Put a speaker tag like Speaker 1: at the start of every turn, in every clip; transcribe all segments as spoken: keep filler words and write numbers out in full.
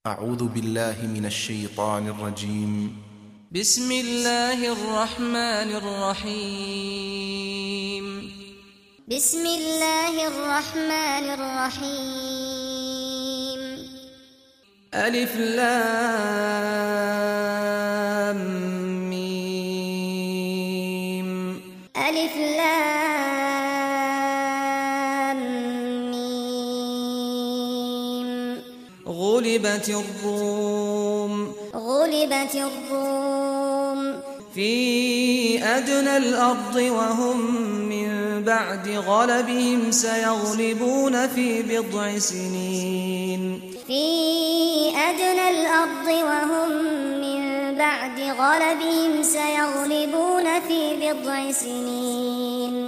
Speaker 1: أعوذ بالله من الشيطان الرجيم.
Speaker 2: بسم الله الرحمن الرحيم.
Speaker 3: بسم الله الرحمن الرحيم.
Speaker 2: ألف لام ميم.
Speaker 3: ألف لام ميم.
Speaker 2: غلبت الروم.
Speaker 3: غلبت الروم.
Speaker 2: في أدنى الأرض وهم من بعد غلبهم سيغلبون في بضع سنين.
Speaker 3: في أدنى الأرض وهم من بعد غلبهم سيغلبون في بضع سنين.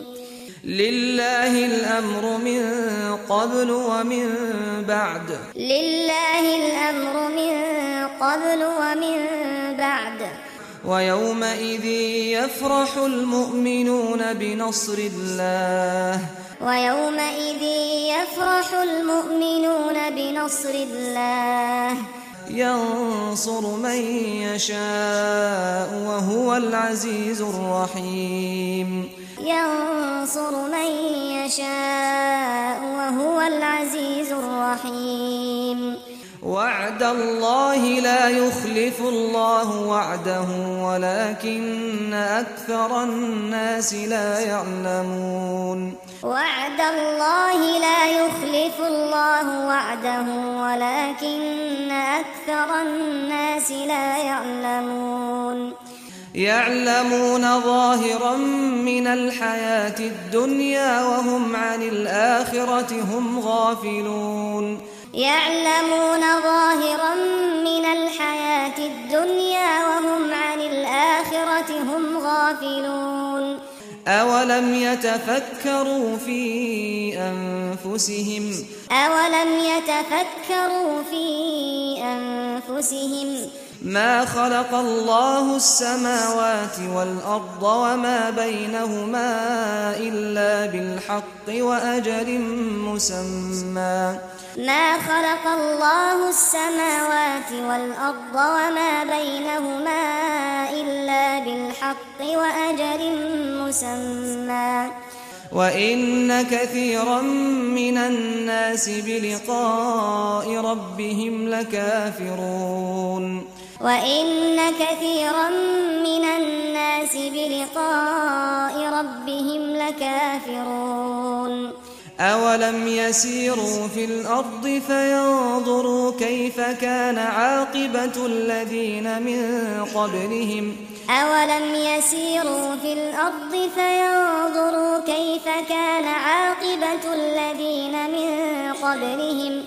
Speaker 2: لله الأمر من قبل ومن بعد.
Speaker 3: لله الأمر من قبل ومن بعد.
Speaker 2: ويومئذ يفرح المؤمنون بنصر الله.
Speaker 3: ويومئذ يفرح المؤمنون بنصر الله.
Speaker 2: ينصر من يشاء وهو العزيز الرحيم.
Speaker 3: ينصر من يشاء وهو العزيز الرحيم.
Speaker 2: وعد الله لا يخلف الله وعده ولكن أكثر الناس لا يعلمون.
Speaker 3: وعد الله لا يخلف الله وعده ولكن أكثر الناس لا يعلمون.
Speaker 2: يعلمون ظاهرا من الحياة الدنيا وهم عن الآخرة هم غافلون.
Speaker 3: يعلمون ظاهرا من الحياة الدنيا وهم عن الآخرة هم غافلون.
Speaker 2: أولم يتفكروا في أنفسهم.
Speaker 3: أولم يتفكروا في أنفسهم.
Speaker 2: ما خلق الله السماوات والأرض وما بينهما إلا بالحق وأجل مسمى.
Speaker 3: ما خلق الله السماوات والأرض وما بينهما إلا بالحق وأجل مسمى.
Speaker 2: وإن كثيرا من الناس بلقاء ربهم لكافرون.
Speaker 3: وإن كثيرا من الناس بلقاء ربهم لكافرون.
Speaker 2: أولم يسيروا في الأرض فينظروا كيف كان عاقبة الذين من قبلهم.
Speaker 3: أولم يسيروا في الأرض فينظروا كيف كان عاقبة الذين من قبلهم.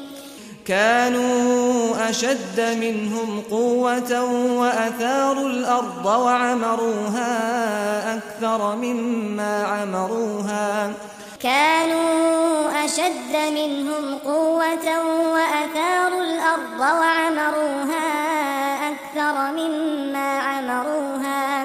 Speaker 2: كانوا أشد منهم قوة وأثاروا الأرض وعمروها أكثر مما عمروها.
Speaker 3: كانوا أشد منهم قوة وأثاروا الأرض وعمروها أكثر مما عمروها.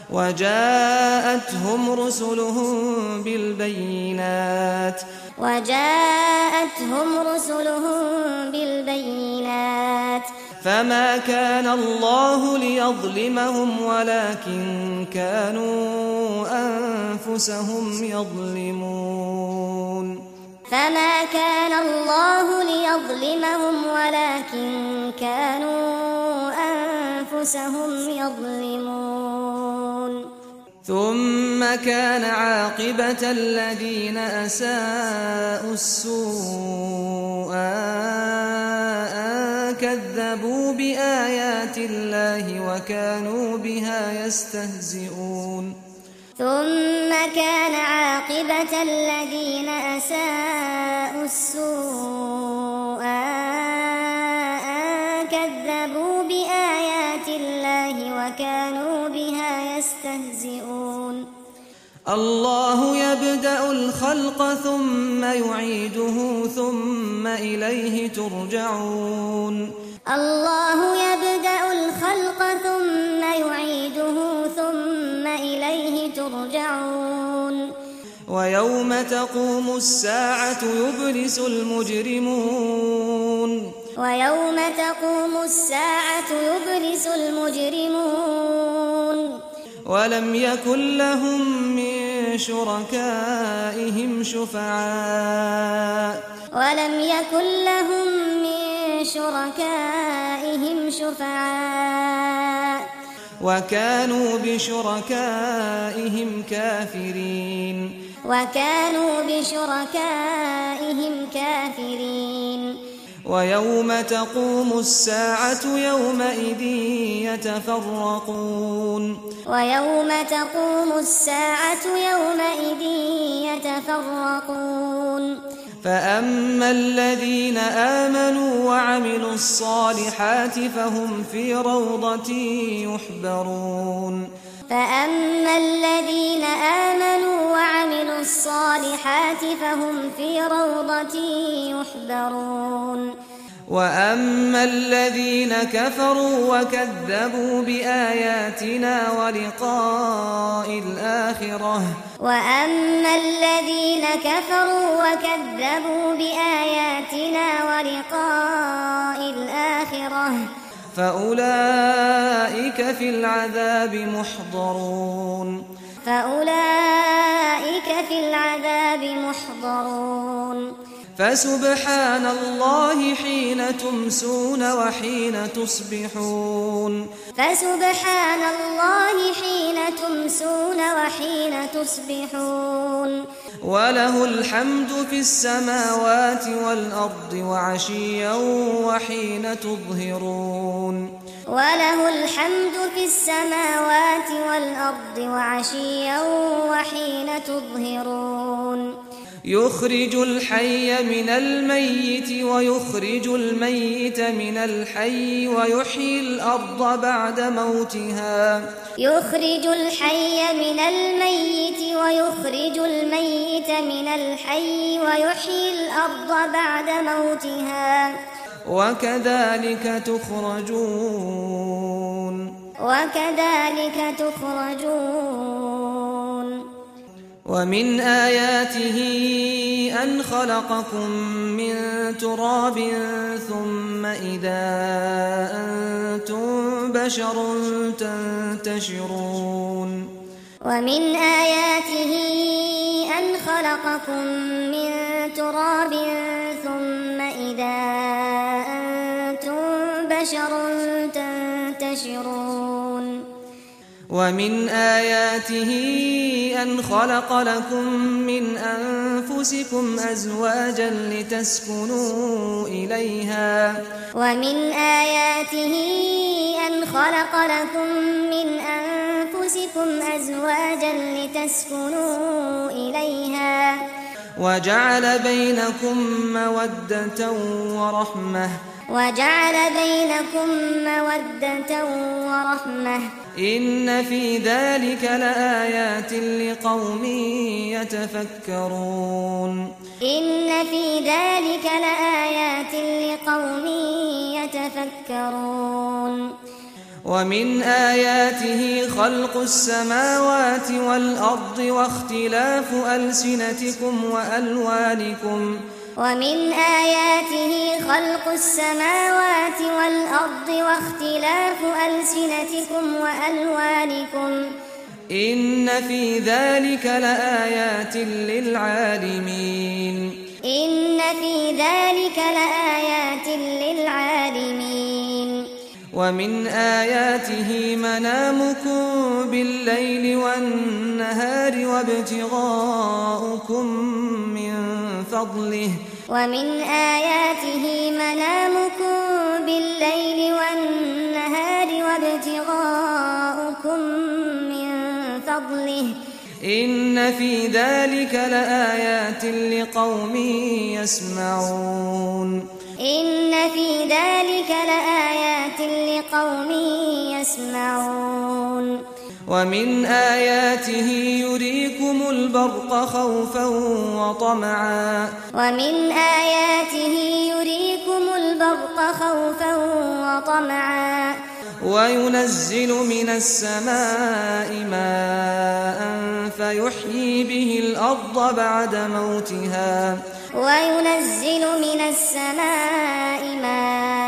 Speaker 2: وجاءتهم رسلهم بالبينات.
Speaker 3: وجاءتهم رسلهم بالبينات.
Speaker 2: فما كان الله ليظلمهم ولكن كانوا أنفسهم يظلمون.
Speaker 3: فما كان الله ليظلمهم ولكن كانوا أنفسهم يظلمون.
Speaker 2: ثم كان عاقبة الذين أساءوا السوء أن كذبوا بآيات الله وكانوا بها يستهزئون.
Speaker 3: ثم كان عاقبة الذين أساءوا السوء أن كذبوا بآيات الله وكانوا بها يستهزئون.
Speaker 2: الله يبدأ الخلق ثم يعيده ثم إليه ترجعون.
Speaker 3: الله يبدأ الخلق ثم يعيده ثم إليه ترجعون.
Speaker 2: ويوم تقوم الساعة يبلس المجرمون.
Speaker 3: ويوم تقوم الساعة يبلس المجرمون
Speaker 2: ولم يكن لهم من شركائهم شفعاء
Speaker 3: ولم يكن لهم من شركائهم شفعاء
Speaker 2: وكانوا بشركائهم كافرين
Speaker 3: وكانوا بشركائهم كافرين
Speaker 2: ويوم تقوم الساعة يومئذ يتفرقون
Speaker 3: ويوم تقوم الساعة يومئذ يتفرقون
Speaker 2: فأما الذين آمنوا وعملوا الصالحات فهم في روضة يحبرون
Speaker 3: فأما الذين آمنوا وعملوا الصالحات فهم في روضة يحبرون
Speaker 2: وأما الذين كفروا وكذبوا بآياتنا ولقاء الآخرة
Speaker 3: وأما الذين كفروا وكذبوا بآياتنا ولقاء الآخرة
Speaker 2: فأولئك في العذاب محضرون
Speaker 3: فأولئك في العذاب محضرون
Speaker 2: فسبحان الله حين تمسون وحين تصبحون
Speaker 3: فسبحان الله حين تمسون وحين تصبحون
Speaker 2: وله الحمد في السماوات والأرض وعشيا وحين تظهرون
Speaker 3: وله الحمد في السماوات والأرض وعشيا وحين تظهرون
Speaker 2: يخرج الحي من الميت ويخرج الميت من الحي ويحيي الأرض بعد موتها
Speaker 3: يخرج الحي من الميت ويخرج الميت من الحي ويحيي الأرض بعد موتها
Speaker 2: وكذلك تخرجون
Speaker 3: وكذلك تخرجون
Speaker 2: ومن آياته أن خلقكم من تراب ثم إذا أنتم بشر تنتشرون
Speaker 3: ومن آياته أن خلقكم من تراب ثم إذا أنتم بشر تنتشرون
Speaker 2: ومن آياته أن خلق لكم من أنفسكم أزواجا لتسكنوا إليها
Speaker 3: ومن آياته أن خلق لكم من أنفسكم أزواجا لتسكنوا إليها
Speaker 2: وجعل بينكم مودة ورحمة
Speaker 3: وجعل بينكم مودة ورحمة
Speaker 2: إن في ذلك لآيات لقوم يتفكرون
Speaker 3: إن في ذلك لآيات لقوم يتفكرون
Speaker 2: ومن آياته خلق السماوات والأرض واختلاف ألسنتكم وألوانكم
Speaker 3: ومن آياته خلق السماوات والأرض واختلاف ألسنتكم وألوانكم
Speaker 2: إن في ذلك لآيات للعالمين
Speaker 3: إن في ذلك لآيات للعالمين
Speaker 2: ومن آياته منامكم بالليل والنهار وابتغاؤكم من فضله
Speaker 3: ومن آياته منامكم بالليل والنهار وابتغاؤكم من فضله
Speaker 2: إن في ذلك لآيات لقوم يسمعون
Speaker 3: إن في ذلك لآيات لقوم يسمعون
Speaker 2: ومن آياته يريكم البرق خوفا وطمعا
Speaker 3: ومن آياته يريكم البرق خوفا وطمعا
Speaker 2: وينزل من السماء ماء فيحيي به الأرض بعد موتها
Speaker 3: وينزل من السماء ماء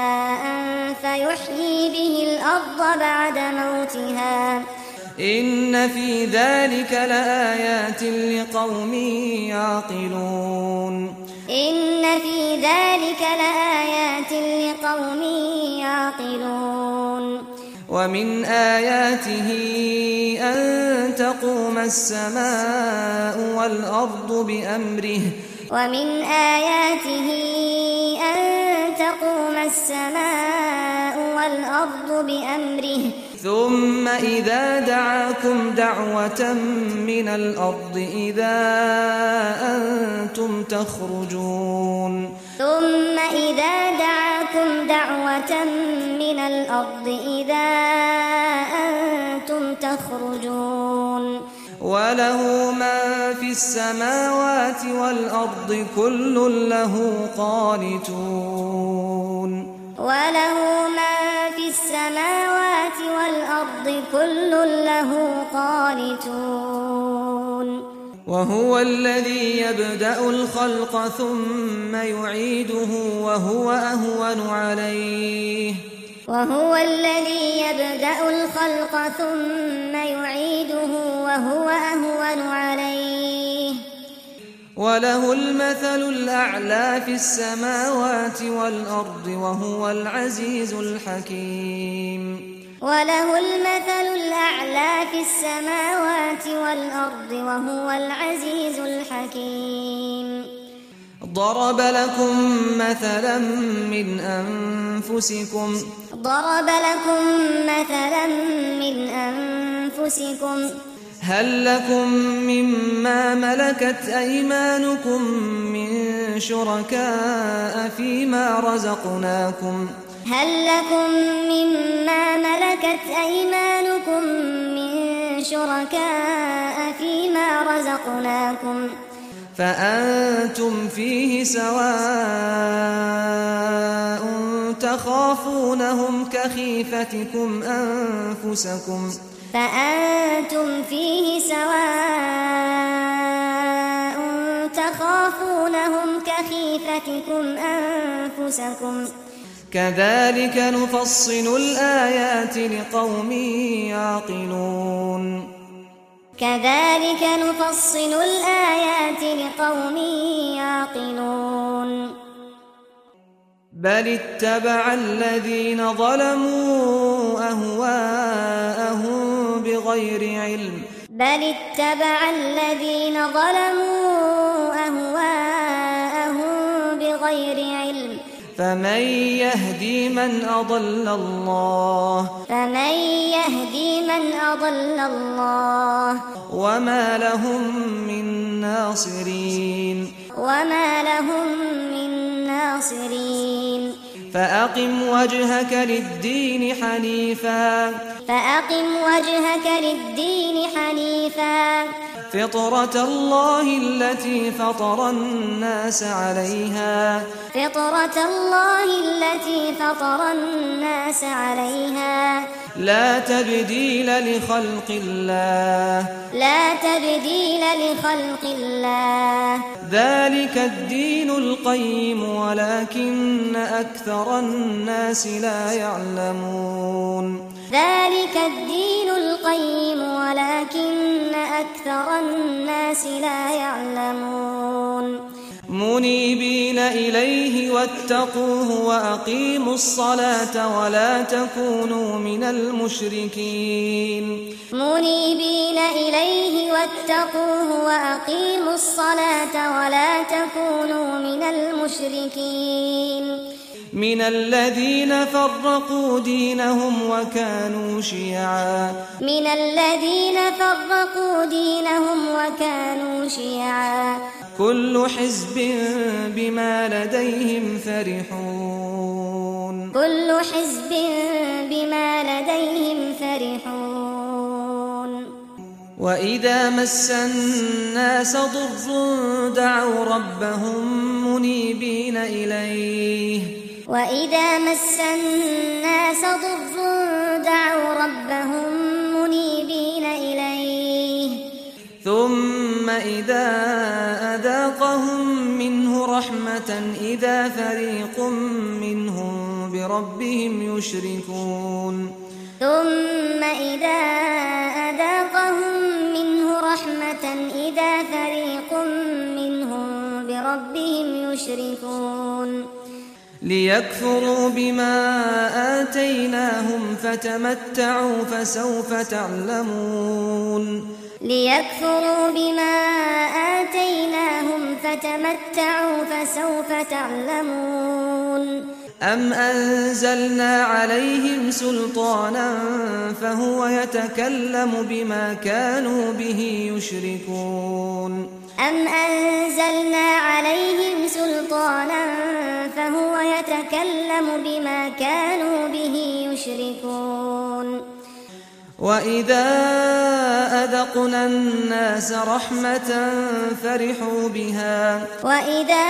Speaker 3: فيحيي به الأرض بعد موتها
Speaker 2: إن في ذلك لآيات لقوم يعقلون
Speaker 3: إن في ذلك لآيات لقوم يعقلون
Speaker 2: ومن آياته أن تقوم السماء والأرض بأمره
Speaker 3: ومن آياته أن تقوم السماء والأرض بأمره
Speaker 2: ثم إذا دعاكم دعوة من الأرض إذا أنتم تخرجون
Speaker 3: ثم إذا دعاكم دعوة من الأرض إذا أنتم تخرجون
Speaker 2: وله ما في السماوات والأرض كل له قانتون
Speaker 3: وله ما في السماوات والأرض كل له قانتون
Speaker 2: وهو الذي يبدأ الخلق ثم يعيده وهو أهون عليه
Speaker 3: وهو الذي يبدأ الخلق ثم يعيده وهو أهون عليه
Speaker 2: وله المثل الأعلى في السماوات والأرض وهو العزيز الحكيم
Speaker 3: وله المثل الأعلى في السماوات والأرض وهو العزيز الحكيم
Speaker 2: ضرب لكم مثلا من أنفسكم
Speaker 3: ضرب لكم مثلا من أنفسكم
Speaker 2: هل لكم مما ملكت أيمانكم من شركاء فيما رزقناكم
Speaker 3: هل لكم مما ملكت أيمانكم من شركاء فيما رزقناكم
Speaker 2: فأنتم فيه سواء تخافونهم كخيفتكم أنفسكم
Speaker 3: فأنتم فيه سواء تخافونهم كخيفتكم أنفسكم
Speaker 2: كذلك نفصل الآيات لقوم يعقلون
Speaker 3: كذلك نفصل الآيات لقوم يعقلون
Speaker 2: بل اتبع الذين ظلموا أهواءهم بغير علم
Speaker 3: بل اتبع الذين ظلموا أهواءهم بغير علم
Speaker 2: فمن يهدي من أضل الله
Speaker 3: فمن يهدي من أضل الله
Speaker 2: وما لهم من ناصرين
Speaker 3: وما لهم من ناصرين
Speaker 2: فأقم وجهك للدين حنيفا
Speaker 3: فأقم وجهك للدين حنيفا
Speaker 2: فطرة الله التي فطر الناس عليها
Speaker 3: فطرة الله التي فطر الناس عليها
Speaker 2: لا تبديل لخلق الله
Speaker 3: لا تبديل لخلق الله
Speaker 2: ذلك الدين القيم ولكن أكثر الناس لا يعلمون
Speaker 3: ذلك الدين القيم ولكن أكثر الناس لا يعلمون
Speaker 2: منيبين إليه واتقوه وأقيموا الصلاة ولا تكونوا من المشركين
Speaker 3: منيبين إليه واتقوه وأقيموا الصلاة ولا تكونوا من المشركين
Speaker 2: من الذين فرقوا دينهم وكانوا شيعا
Speaker 3: من الذين فرقوا دينهم وكانوا شيعا
Speaker 2: كل حزب بما لديهم فرحون
Speaker 3: كل حزب بما لديهم فرحون
Speaker 2: وإذا مس الناس ضر دعوا ربهم منيبين إليه
Speaker 3: وإذا مس الناس ضر دعوا ربهم منيبين إليه
Speaker 2: ثم إذا أذاقهم منه رحمة إذا فريق منهم بربهم يشركون
Speaker 3: ثم إذا أذاقهم منه رحمة إذا فريق منهم بربهم يشركون
Speaker 2: ليكفروا بما آتيناهم فتمتعوا فسوف تعلمون
Speaker 3: ليكفروا بما آتيناهم فتمتعوا فسوف تعلمون
Speaker 2: أم أنزلنا عليهم سلطانا فهو يتكلم بما كانوا به يشركون
Speaker 3: أم أنزلنا عليهم سلطانا فهو يتكلم بما كانوا به يشركون
Speaker 2: وإذا أذقنا الناس رحمة فرحوا بها
Speaker 3: وإذا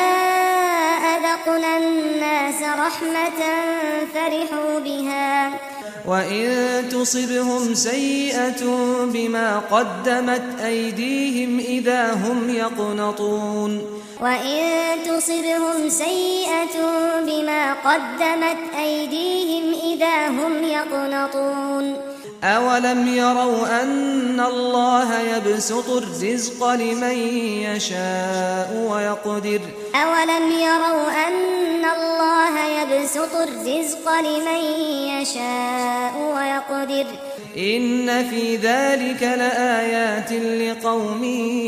Speaker 3: أذقنا الناس رحمة فرحوا بها
Speaker 2: وإن تصبهم سيئة بما قدمت أيديهم إذا هم يقنطون
Speaker 3: وإن تصبهم سيئة بما قدمت أيديهم إذا هم يقنطون
Speaker 2: أولم يروا أن الله يبسط الرزق لمن يشاء ويقدر
Speaker 3: أولم يروا أن الله يبسط الرزق لمن يشاء ويقدر
Speaker 2: إن في ذلك لآيات لقوم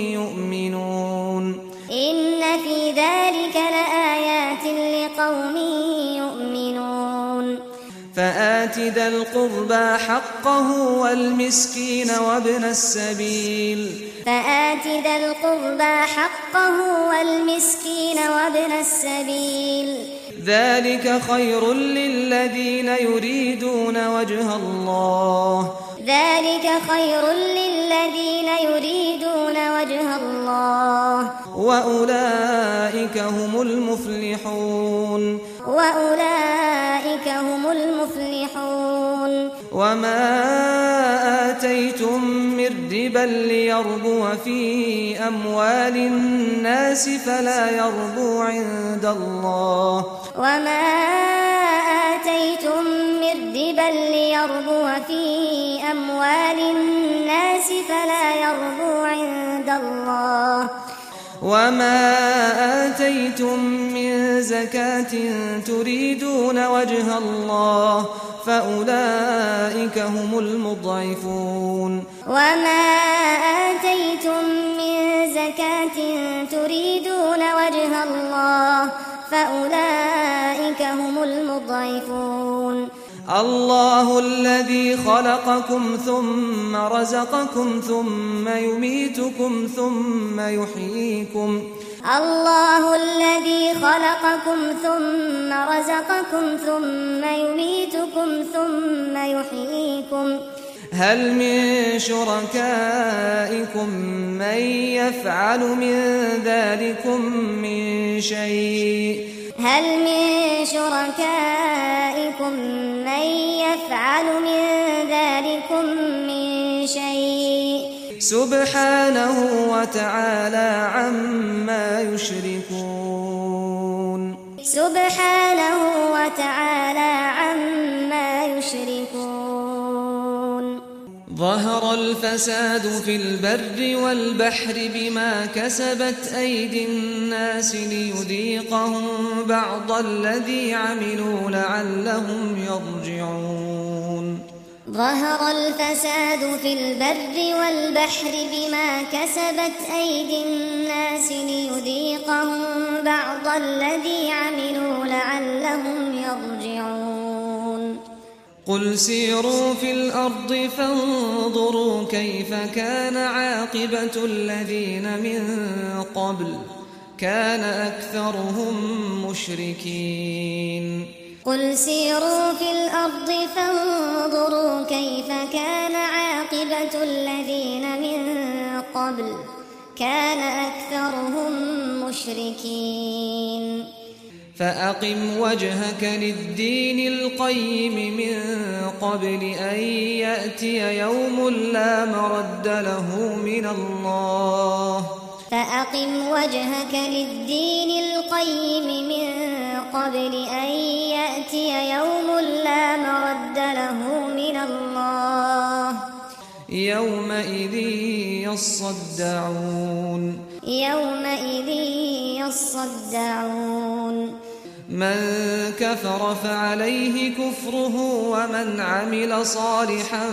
Speaker 2: يؤمنون
Speaker 3: إن في ذلك لآيات لقوم يؤمنون
Speaker 2: فآت ذا القربى حقه والمسكين وابن السبيل
Speaker 3: فآت ذا القربى حقه والمسكين وابن السبيل
Speaker 2: ذلك خير للذين يريدون وجه الله
Speaker 3: ذلك خير للذين يريدون وجه الله
Speaker 2: وأولئك هم المفلحون
Speaker 3: وأولئك هم المفلحون
Speaker 2: وما آتيتم من ربا ليربو في أموال الناس فلا يربو عند الله
Speaker 3: وما آتيتم من ربا ليربو في أموال الناس فلا يربو عند الله
Speaker 2: وما آتيتم من زكاة تريدون وجه الله فأولئك هم المضعفون
Speaker 3: وما آتيتم من زكاة تريدون وجه الله فأولئك هم المضعفون
Speaker 2: الله الذي خلقكم ثم رزقكم ثم يميتكم ثم يحييكم
Speaker 3: الله الذي خلقكم ثم رزقكم ثم يميتكم ثم يحييكم
Speaker 2: هل من شركائكم من يفعل من ذلكم من شيء
Speaker 3: هل من شركائكم من يفعل من ذلكم من شيء
Speaker 2: سبحانه وتعالى عما يشركون
Speaker 3: سبحانه وتعالى عما يشركون
Speaker 2: ظهر الفساد في البر والبحر بما كسبت أيدي الناس ليذيقهم بعض الذي عملوا لعلهم يرجعون
Speaker 3: ظهر الفساد في البر والبحر بما كسبت أيدي الناس ليذيقهم بعض الذي عملوا لعلهم يرجعون
Speaker 2: قل سيروا في الأرض فانظروا كيف كان عاقبة الذين من قبل كان أكثرهم مشركين
Speaker 3: قل سيروا في الأرض فانظروا كيف كان عاقبة الذين من قبل كان أكثرهم مشركين
Speaker 2: فأقم وجهك للدين القيم من قبل أن يأتي يوم لا مرد له من الله
Speaker 3: فأقم وجهك للدين القيم من قبل أن يأتي يوم لا مرد له من الله
Speaker 2: يومئذ يصدعون
Speaker 3: يومئذ يصدعون
Speaker 2: من كفر فعليه كفره ومن عمل صالحا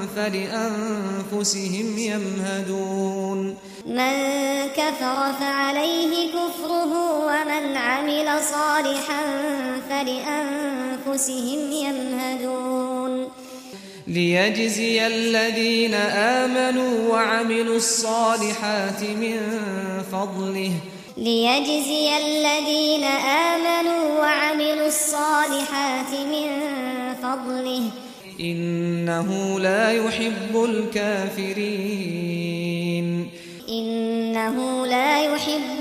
Speaker 2: فلأنفسهم يمهدون
Speaker 3: من كفر فعليه كفره ومن عمل صالحا فلأنفسهم يمهدون
Speaker 2: ليجزي الذين آمنوا وعملوا الصالحات من فضله
Speaker 3: ليجزي الذين آمنوا وعملوا الصالحات من فضله
Speaker 2: إنه لا يحب الكافرين
Speaker 3: إنه لا يحب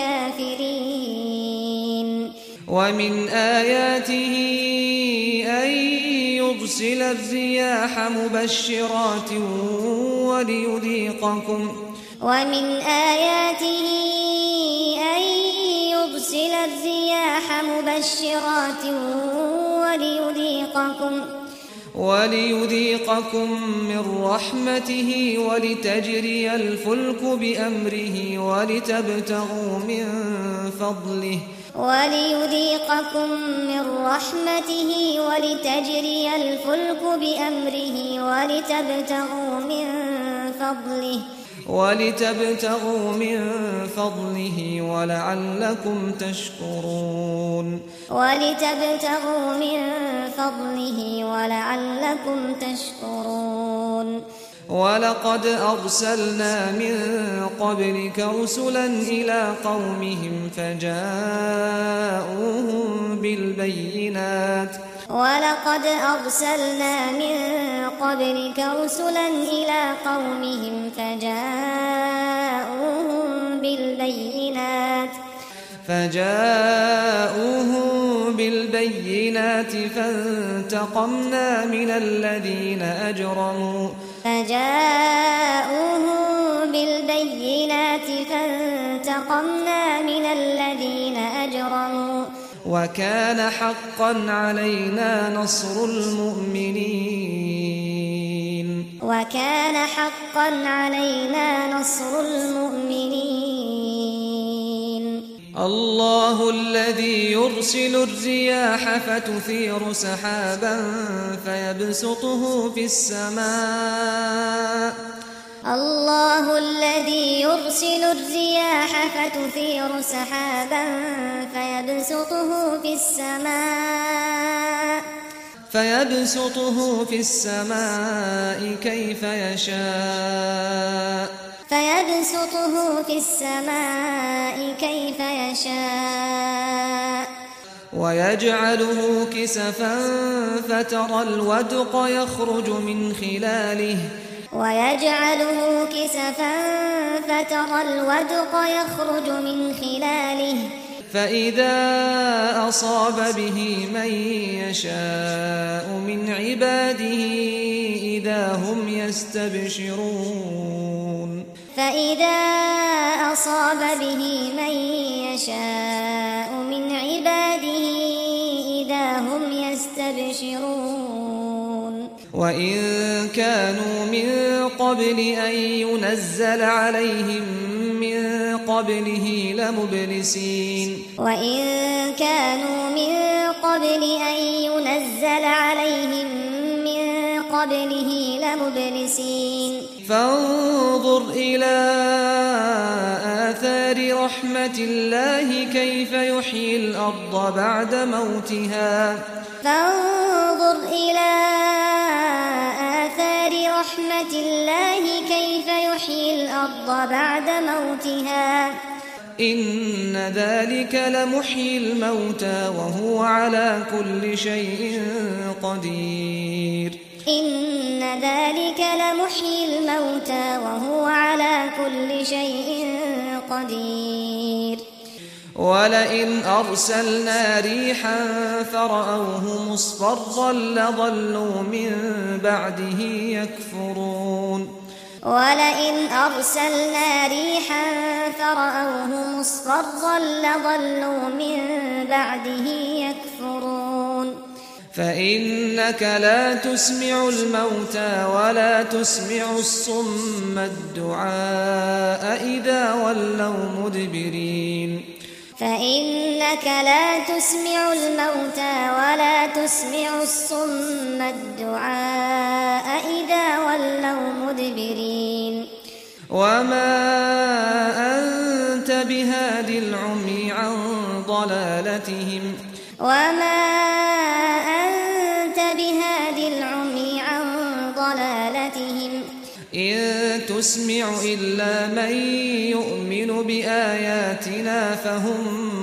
Speaker 3: الكافرين
Speaker 2: ومن آياته أن يرسل الرياح مبشرات وليذيقكم
Speaker 3: ومن آياته أن يرسل الرياح مبشرات وليذيقكم
Speaker 2: وليذيقكم من رحمته ولتجري الفلك بأمره ولتبتغوا من فضله
Speaker 3: وليذيقكم من رحمته ولتجري الفلك بأمره ولتبتغوا من فضله
Speaker 2: ولتبتغوا من فضله ولعلكم تشكرون
Speaker 3: ولتبتغوا من فضله ولعلكم تشكرون
Speaker 2: ولقد أرسلنا من قبلك رسلا إلى قومهم فجاءوهم بالبينات
Speaker 3: ولقد أرسلنا من قبلك رسلا إلى قومهم فجاءوهم بالبينات
Speaker 2: فجاءوهم بالبينات فانتقمنا من الذين أجرموا
Speaker 3: فجاءوهم بالبينات فانتقمنا من الذين أجرموا
Speaker 2: وكان حقا علينا نصر المؤمنين
Speaker 3: وكان حقا علينا نصر المؤمنين
Speaker 2: الله الذي يرسل الرياح فتثير سحابا فيبسطه في السماء
Speaker 3: الله الذي يرسل الرياح فتثير سحابا فيبسطه في السماء
Speaker 2: فيبسطه في السماء كيف يشاء
Speaker 3: فيبسطه في السماء كيف يشاء
Speaker 2: ويجعله كسفا فترى الودق يخرج من خلاله
Speaker 3: ويجعله كسفا فترى الودق يخرج من خلاله
Speaker 2: فإذا أصاب به من يشاء من عباده إذا هم يستبشرون
Speaker 3: فإذا أصاب به من يشاء من عباده إذا هم يستبشرون
Speaker 2: وإن كانوا من قبل أن ينزل عليهم من قبله لمبلسين
Speaker 3: وإن كانوا من قبل أن ينزل عليهم من قبله لمبلسين
Speaker 2: فانظر إلى آثار رحمة الله كيف يحيي الأرض بعد موتها
Speaker 3: فانظر إلى آثار رحمة الله كيف يحيي الأرض بعد موتها
Speaker 2: إن ذلك لمحيي الموتى وهو على كل شيء قدير
Speaker 3: إن ذلك لمحيي الموتى وهو على كل شيء قدير
Speaker 2: ولئن أرسلنا ريحا فرأوه مصفرا لظلوا من بعده يكفرون
Speaker 3: ولئن أرسلنا ريحا فرأوه مصفرا لظلوا من بعده يكفرون
Speaker 2: فإنك لا تسمع الموتى ولا تسمع الصم الدعاء إذا ولوا مدبرين
Speaker 3: فإنك لا تسمع الموتى ولا تسمع الصم الدعاء إذا ولوا مدبرين
Speaker 2: وما أنت بهاد العمي عن ضلالتهم
Speaker 3: وما أنت بهاد العمي عن ضلالتهم
Speaker 2: إن تسمع إلا من يؤمن بآياتنا فهم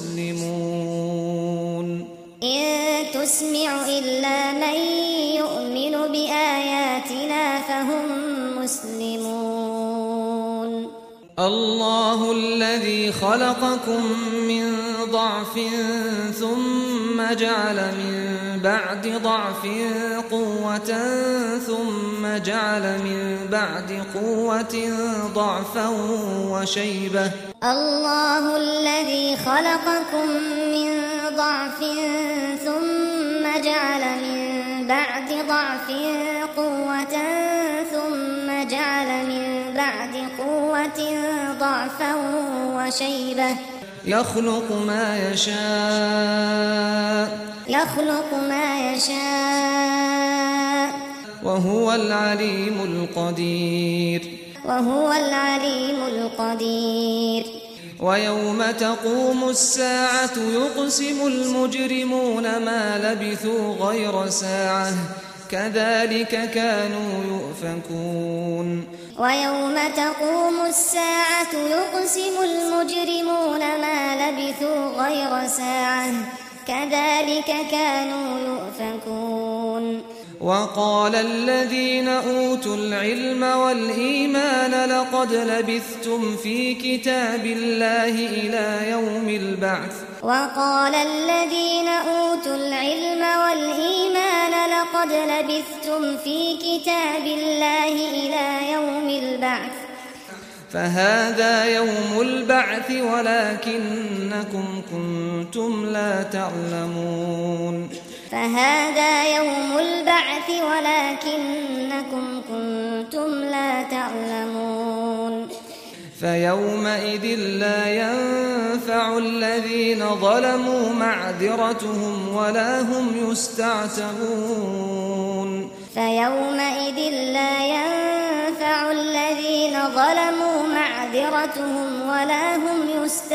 Speaker 2: مسلمون
Speaker 3: إن تسمع إلا من يؤمن بآياتنا فهم مسلمون
Speaker 2: الله الذي خلقكم من ضعف ثم جعل من بعد ضعف قوة ثم جعل من بعد قوة ضعفا وشيبة
Speaker 3: الله الذي خلقكم من ضعف ثم جعل من بعد ضعف قوة ثم جعل من بعد قوة ضعفا وشيبة
Speaker 2: يخلق ما يشاء
Speaker 3: يخلق ما يشاء
Speaker 2: وهو العليم القدير
Speaker 3: وهو العليم القدير
Speaker 2: ويوم تقوم الساعة يقسم المجرمون ما لبثوا غير ساعة كذلك كانوا يؤفكون
Speaker 3: ويوم تقوم الساعة يقسم المجرمون ما لبثوا غير ساعة كذلك كانوا يؤفكون
Speaker 2: وقال الذين أوتوا العلم والإيمان لقد لبثتم في كتاب الله إلى يوم البعث
Speaker 3: وقال الذين أوتوا العلم والإيمان لقد لبثتم في كتاب الله إلى يوم البعث
Speaker 2: فهذا يوم البعث ولكنكم كنتم لا تعلمون
Speaker 3: فهذا يوم البعث ولكنكم كنتم لا تعلمون
Speaker 2: فيومئذ لا ينفع الذين ظلموا معذرتهم ولا هم يستعتبون
Speaker 3: فيومئذ لا ينفع الذين ظلموا معذرتهم ولا هم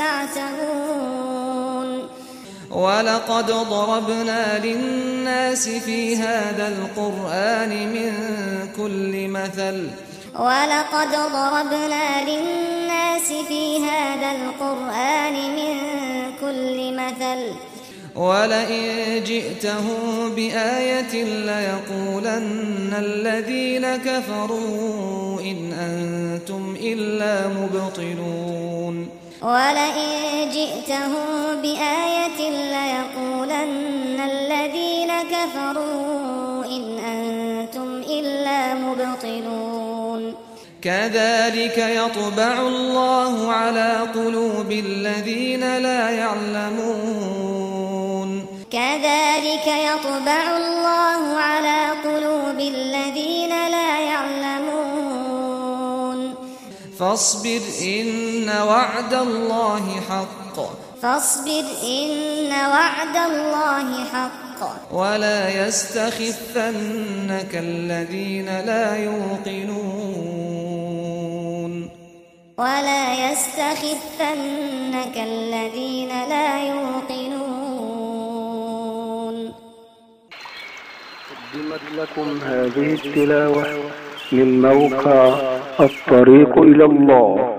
Speaker 3: يستعتبون
Speaker 2: ولقد ضربنا للناس في هذا القرآن من كل مثل
Speaker 3: ولقد ضربنا للناس في هذا القرآن من كل مثل
Speaker 2: ولئن جئتهم بآية ليقولن الذين كفروا إن أنتم إلا مبطلون
Speaker 3: ولئن جئتهم بآية ليقولن الذين كفروا إن أنتم إلا مبطلون
Speaker 2: كذلك يطبع الله على قلوب الذين لا يعلمون
Speaker 3: كذلك يطبع الله على قلوب الذين لا يعلمون
Speaker 2: فاصبر إن وعد الله حق
Speaker 3: فاصبر إن وعد الله حق
Speaker 2: ولا يستخفنك الذين لا يوقنون
Speaker 3: ولا يستخفنك الذين لا يوقنون.
Speaker 4: قدمت لكم هذه التلاوة من موقع الطريق إلى الله.